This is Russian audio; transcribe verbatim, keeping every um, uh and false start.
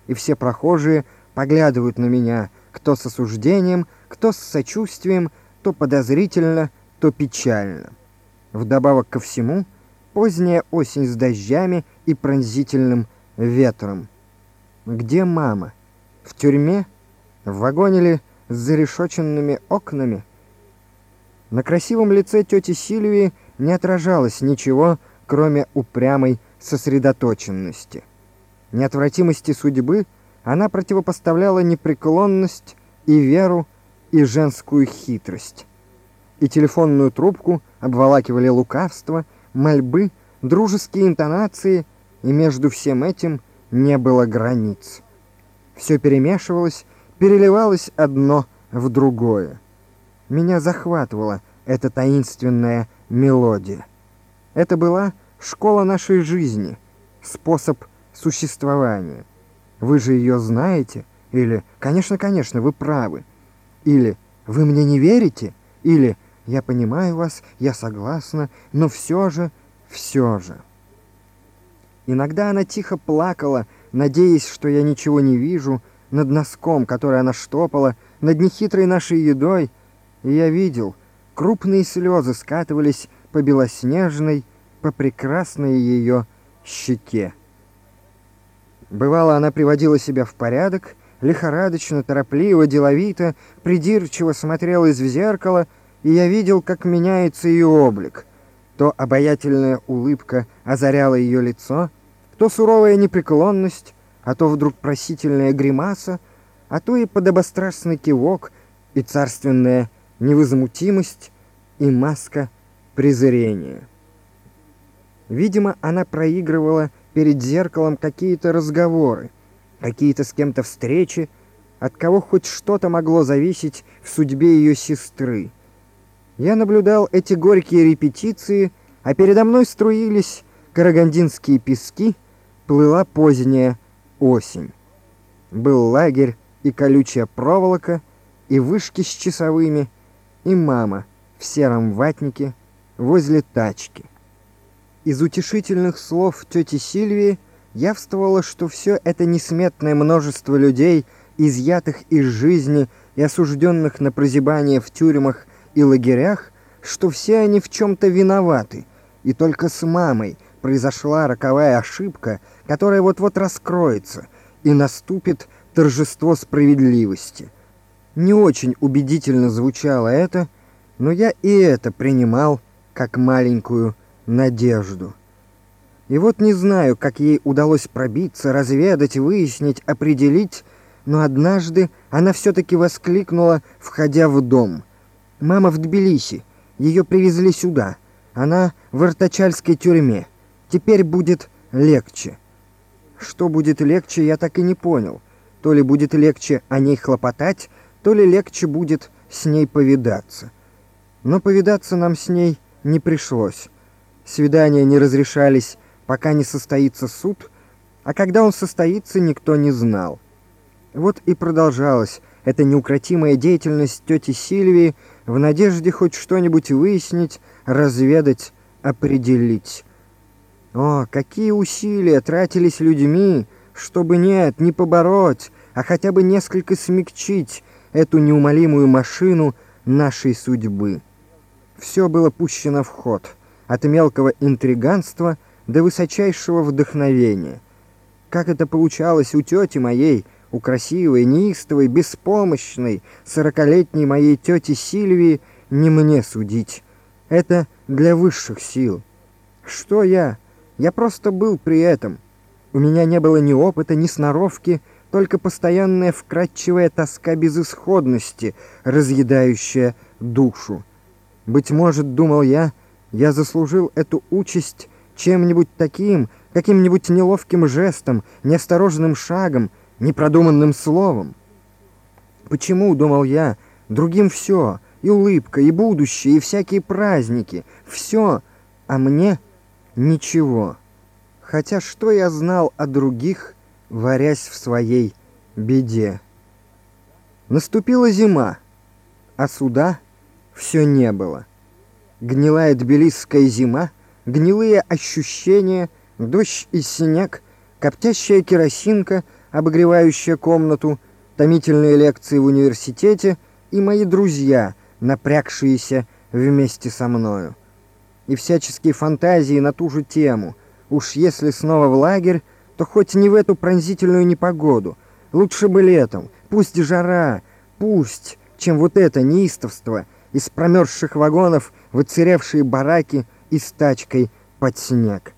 и все прохожие поглядывают на меня, кто с осуждением, кто с сочувствием, то подозрительно, то печально. Вдобавок ко всему, поздняя осень с дождями и пронзительным ветром. Где мама? В тюрьме? В вагоне ли с зарешоченными окнами? На красивом лице тети Сильвии не отражалось ничего, кроме упрямой сосредоточенности. Неотвратимости судьбы она противопоставляла непреклонность и веру, и женскую хитрость. И телефонную трубку обволакивали лукавство, мольбы, дружеские интонации, и между всем этим не было границ. Все перемешивалось, переливалось одно в другое. Меня захватывала эта таинственная мелодия. Это была школа нашей жизни, способ существования. Вы же ее знаете? Или «Конечно, конечно, вы правы». Или «Вы мне не верите?» Или «Я понимаю вас, я согласна, но все же, все же». Иногда она тихо плакала, надеясь, что я ничего не вижу, над носком, который она штопала, над нехитрой нашей едой, и я видел, крупные слезы скатывались по белоснежной, по прекрасной ее щеке. Бывало, она приводила себя в порядок, лихорадочно, торопливо, деловито, придирчиво смотрела из зеркала, и я видел, как меняется ее облик. То обаятельная улыбка озаряла ее лицо, то суровая непреклонность, а то вдруг просительная гримаса, а то и подобострастный кивок, и царственная невозмутимость, и маска презрения. Видимо, она проигрывала перед зеркалом какие-то разговоры, какие-то с кем-то встречи, от кого хоть что-то могло зависеть в судьбе ее сестры. Я наблюдал эти горькие репетиции, а передо мной струились карагандинские пески, плыла поздняя осень. Был лагерь и колючая проволока, и вышки с часовыми, и мама в сером ватнике возле тачки. Из утешительных слов тети Сильвии явствовало, что все это несметное множество людей, изъятых из жизни и осужденных на прозябание в тюрьмах и лагерях, что все они в чем-то виноваты, и только с мамой произошла роковая ошибка, которая вот-вот раскроется, и наступит торжество справедливости. Не очень убедительно звучало это, но я и это принимал как маленькую надежду. И вот не знаю, как ей удалось пробиться, разведать, выяснить, определить, но однажды она все-таки воскликнула, входя в дом. «Мама в Тбилиси. Ее привезли сюда. Она в Артачальской тюрьме. Теперь будет легче». Что будет легче, я так и не понял. То ли будет легче о ней хлопотать, то ли легче будет с ней повидаться. Но повидаться нам с ней не пришлось. Свидания не разрешались, пока не состоится суд, а когда он состоится, никто не знал. Вот и продолжалась эта неукротимая деятельность тети Сильвии в надежде хоть что-нибудь выяснить, разведать, определить. О, какие усилия тратились людьми, чтобы нет, не побороть, а хотя бы несколько смягчить эту неумолимую машину нашей судьбы. Все было пущено в ход, от мелкого интриганства до высочайшего вдохновения. Как это получалось у тети моей, у красивой, неистовой, беспомощной, сорокалетней моей тети Сильвии, не мне судить. Это для высших сил. Что я? Я просто был при этом. У меня не было ни опыта, ни сноровки, только постоянная вкрадчивая тоска безысходности, разъедающая душу. Быть может, думал я, я заслужил эту участь чем-нибудь таким, каким-нибудь неловким жестом, неосторожным шагом, непродуманным словом. Почему, думал я, другим все, и улыбка, и будущее, и всякие праздники, все, а мне ничего. Хотя что я знал о других, варясь в своей беде? Наступила зима, а суда все не было. Гнилая тбилисская зима, гнилые ощущения, дождь и снег, коптящая керосинка, обогревающая комнату, томительные лекции в университете и мои друзья, напрягшиеся вместе со мною. И всяческие фантазии на ту же тему. Уж если снова в лагерь, то хоть не в эту пронзительную непогоду. Лучше бы летом, пусть жара, пусть, чем вот это неистовство, из промерзших вагонов выцеревшие бараки и с тачкой под снег.